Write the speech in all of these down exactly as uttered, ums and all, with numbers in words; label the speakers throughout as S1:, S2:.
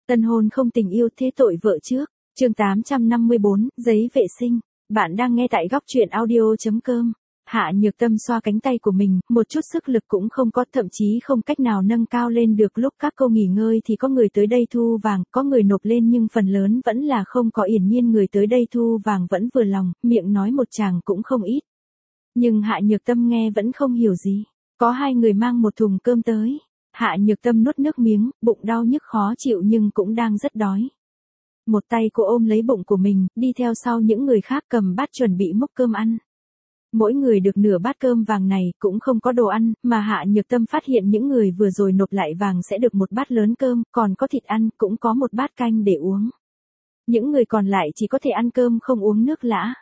S1: Tân hôn không tình yêu thế tội vợ trước. Chương tám trăm năm mươi bốn, giấy vệ sinh. Bạn đang nghe tại góc truyện audio chấm com. Hạ Nhược Tâm xoa cánh tay của mình, một chút sức lực cũng không có, thậm chí không cách nào nâng cao lên được. Lúc các cô nghỉ ngơi thì có người tới đây thu vàng, có người nộp lên nhưng phần lớn vẫn là không có. Yển nhiên người tới đây thu vàng vẫn vừa lòng, miệng nói một tràng cũng không ít. Nhưng Hạ Nhược Tâm nghe vẫn không hiểu gì. Có hai người mang một thùng cơm tới. Hạ Nhược Tâm nuốt nước miếng, bụng đau nhức khó chịu nhưng cũng đang rất đói. Một tay cô ôm lấy bụng của mình, đi theo sau những người khác cầm bát chuẩn bị múc cơm ăn. Mỗi người được nửa bát cơm vàng này, cũng không có đồ ăn, mà Hạ Nhược Tâm phát hiện những người vừa rồi nộp lại vàng sẽ được một bát lớn cơm, còn có thịt ăn, cũng có một bát canh để uống. Những người còn lại chỉ có thể ăn cơm không uống nước lã.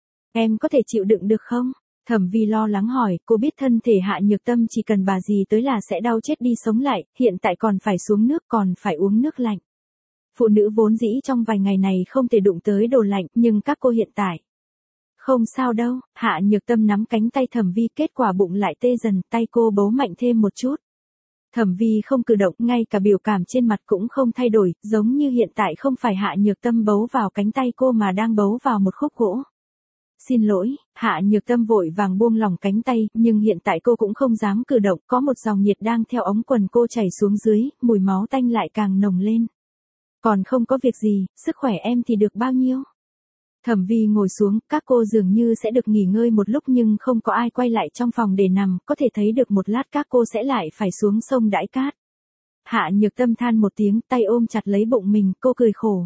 S1: Em có thể chịu đựng được không? Thẩm Vi lo lắng hỏi, cô biết thân thể Hạ Nhược Tâm chỉ cần bà dì tới là sẽ đau chết đi sống lại, hiện tại còn phải xuống nước còn phải uống nước lạnh. Phụ nữ vốn dĩ trong vài ngày này không thể đụng tới đồ lạnh, nhưng các cô hiện tại. Không sao đâu, Hạ Nhược Tâm nắm cánh tay Thẩm Vi, kết quả bụng lại tê dần, tay cô bấu mạnh thêm một chút. Thẩm Vi không cử động, ngay cả biểu cảm trên mặt cũng không thay đổi, giống như hiện tại không phải Hạ Nhược Tâm bấu vào cánh tay cô mà đang bấu vào một khúc gỗ. Xin lỗi, Hạ Nhược Tâm vội vàng buông lỏng cánh tay, nhưng hiện tại cô cũng không dám cử động, có một dòng nhiệt đang theo ống quần cô chảy xuống dưới, mùi máu tanh lại càng nồng lên. Còn không có việc gì, sức khỏe em thì được bao nhiêu? Thẩm Vi ngồi xuống, các cô dường như sẽ được nghỉ ngơi một lúc nhưng không có ai quay lại trong phòng để nằm, có thể thấy được một lát các cô sẽ lại phải xuống sông đãi cát. Hạ Nhược Tâm than một tiếng, tay ôm chặt lấy bụng mình, cô cười khổ.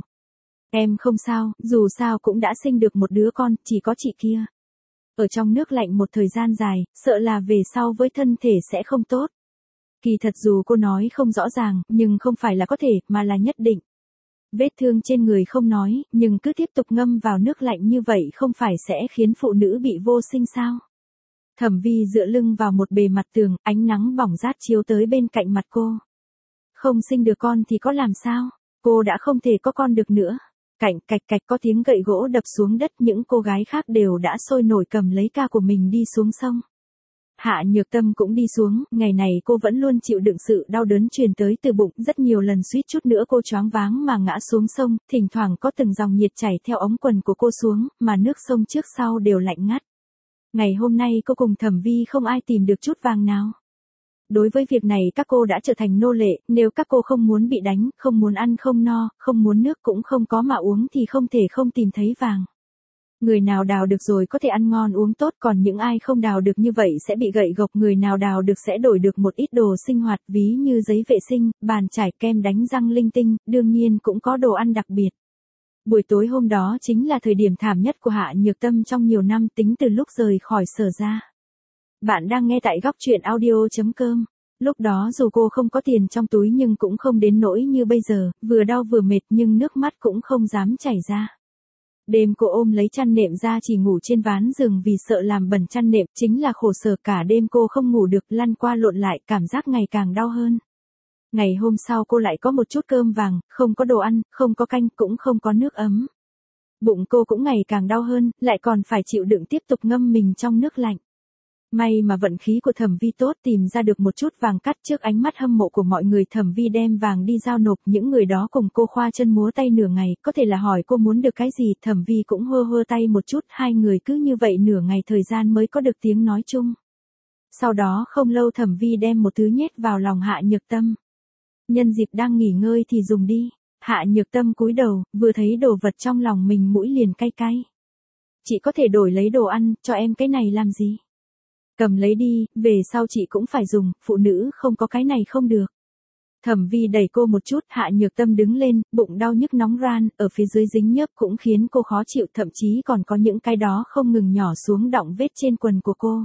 S1: Em không sao, dù sao cũng đã sinh được một đứa con, chỉ có chị kia. Ở trong nước lạnh một thời gian dài, sợ là về sau với thân thể sẽ không tốt. Kỳ thật dù cô nói không rõ ràng, nhưng không phải là có thể, mà là nhất định. Vết thương trên người không nói, nhưng cứ tiếp tục ngâm vào nước lạnh như vậy không phải sẽ khiến phụ nữ bị vô sinh sao? Thẩm Vi dựa lưng vào một bề mặt tường, ánh nắng bỏng rát chiếu tới bên cạnh mặt cô. Không sinh được con thì có làm sao? Cô đã không thể có con được nữa. Cạnh cạch cạch có tiếng gậy gỗ đập xuống đất, những cô gái khác đều đã sôi nổi cầm lấy ca của mình đi xuống sông. Hạ Nhược Tâm cũng đi xuống, ngày này cô vẫn luôn chịu đựng sự đau đớn truyền tới từ bụng, rất nhiều lần suýt chút nữa cô choáng váng mà ngã xuống sông, thỉnh thoảng có từng dòng nhiệt chảy theo ống quần của cô xuống, mà nước sông trước sau đều lạnh ngắt. Ngày hôm nay cô cùng Thẩm Vi không ai tìm được chút vàng nào. Đối với việc này các cô đã trở thành nô lệ, nếu các cô không muốn bị đánh, không muốn ăn không no, không muốn nước cũng không có mà uống thì không thể không tìm thấy vàng. Người nào đào được rồi có thể ăn ngon uống tốt, còn những ai không đào được như vậy sẽ bị gậy gộc. Người nào đào được sẽ đổi được một ít đồ sinh hoạt, ví như giấy vệ sinh, bàn chải, kem đánh răng linh tinh, đương nhiên cũng có đồ ăn đặc biệt. Buổi tối hôm đó chính là thời điểm thảm nhất của Hạ Nhược Tâm trong nhiều năm, tính từ lúc rời khỏi Sở ra. Bạn đang nghe tại góc truyện audio chấm com. Lúc đó dù cô không có tiền trong túi nhưng cũng không đến nỗi như bây giờ, vừa đau vừa mệt nhưng nước mắt cũng không dám chảy ra. Đêm cô ôm lấy chăn nệm ra chỉ ngủ trên ván giường vì sợ làm bẩn chăn nệm, chính là khổ sở, cả đêm cô không ngủ được, lăn qua lộn lại, cảm giác ngày càng đau hơn. Ngày hôm sau cô lại có một chút cơm vàng, không có đồ ăn, không có canh, cũng không có nước ấm. Bụng cô cũng ngày càng đau hơn, lại còn phải chịu đựng tiếp tục ngâm mình trong nước lạnh. May mà vận khí của Thẩm Vi tốt, tìm ra được một chút vàng cắt. Trước ánh mắt hâm mộ của mọi người, Thẩm Vi đem vàng đi giao nộp, những người đó cùng cô khoa chân múa tay nửa ngày, có thể là hỏi cô muốn được cái gì, Thẩm Vi cũng hơ hơ tay một chút, hai người cứ như vậy nửa ngày thời gian mới có được tiếng nói chung. Sau đó không lâu Thẩm Vi đem một thứ nhét vào lòng Hạ Nhược Tâm. Nhân dịp đang nghỉ ngơi thì dùng đi. Hạ Nhược Tâm cúi đầu, vừa thấy đồ vật trong lòng mình mũi liền cay cay. Chị có thể đổi lấy đồ ăn, cho em cái này làm gì? Cầm lấy đi, về sau chị cũng phải dùng, phụ nữ không có cái này không được. Thẩm Vi đẩy cô một chút, Hạ Nhược Tâm đứng lên, bụng đau nhức nóng ran, ở phía dưới dính nhớp cũng khiến cô khó chịu, thậm chí còn có những cái đó không ngừng nhỏ xuống đọng vết trên quần của cô.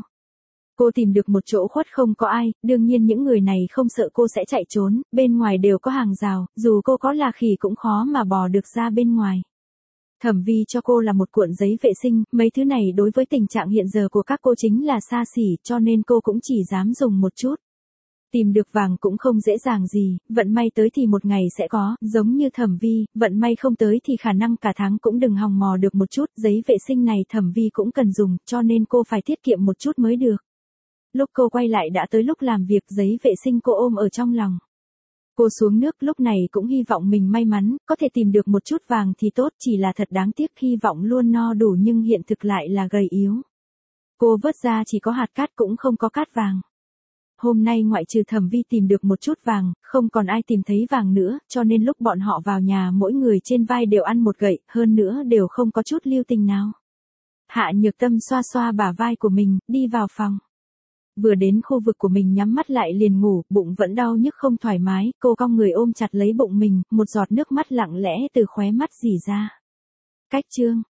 S1: Cô tìm được một chỗ khuất không có ai, đương nhiên những người này không sợ cô sẽ chạy trốn, bên ngoài đều có hàng rào, dù cô có là khỉ cũng khó mà bò được ra bên ngoài. Thẩm Vi cho cô là một cuộn giấy vệ sinh, mấy thứ này đối với tình trạng hiện giờ của các cô chính là xa xỉ, cho nên cô cũng chỉ dám dùng một chút. Tìm được vàng cũng không dễ dàng gì, vận may tới thì một ngày sẽ có, giống như Thẩm Vi, vận may không tới thì khả năng cả tháng cũng đừng hòng mò được một chút. Giấy vệ sinh này Thẩm Vi cũng cần dùng, cho nên cô phải tiết kiệm một chút mới được. Lúc cô quay lại đã tới lúc làm việc, giấy vệ sinh cô ôm ở trong lòng. Cô xuống nước lúc này cũng hy vọng mình may mắn, có thể tìm được một chút vàng thì tốt, chỉ là thật đáng tiếc hy vọng luôn no đủ nhưng hiện thực lại là gầy yếu. Cô vớt ra chỉ có hạt cát cũng không có cát vàng. Hôm nay ngoại trừ Thẩm Vi tìm được một chút vàng, không còn ai tìm thấy vàng nữa, cho nên lúc bọn họ vào nhà mỗi người trên vai đều ăn một gậy, hơn nữa đều không có chút lưu tình nào. Hạ Nhược Tâm xoa xoa bả vai của mình, đi vào phòng. Vừa đến khu vực của mình nhắm mắt lại liền ngủ, bụng vẫn đau nhức không thoải mái, cô cong người ôm chặt lấy bụng mình, một giọt nước mắt lặng lẽ từ khóe mắt rỉ ra. Cách chương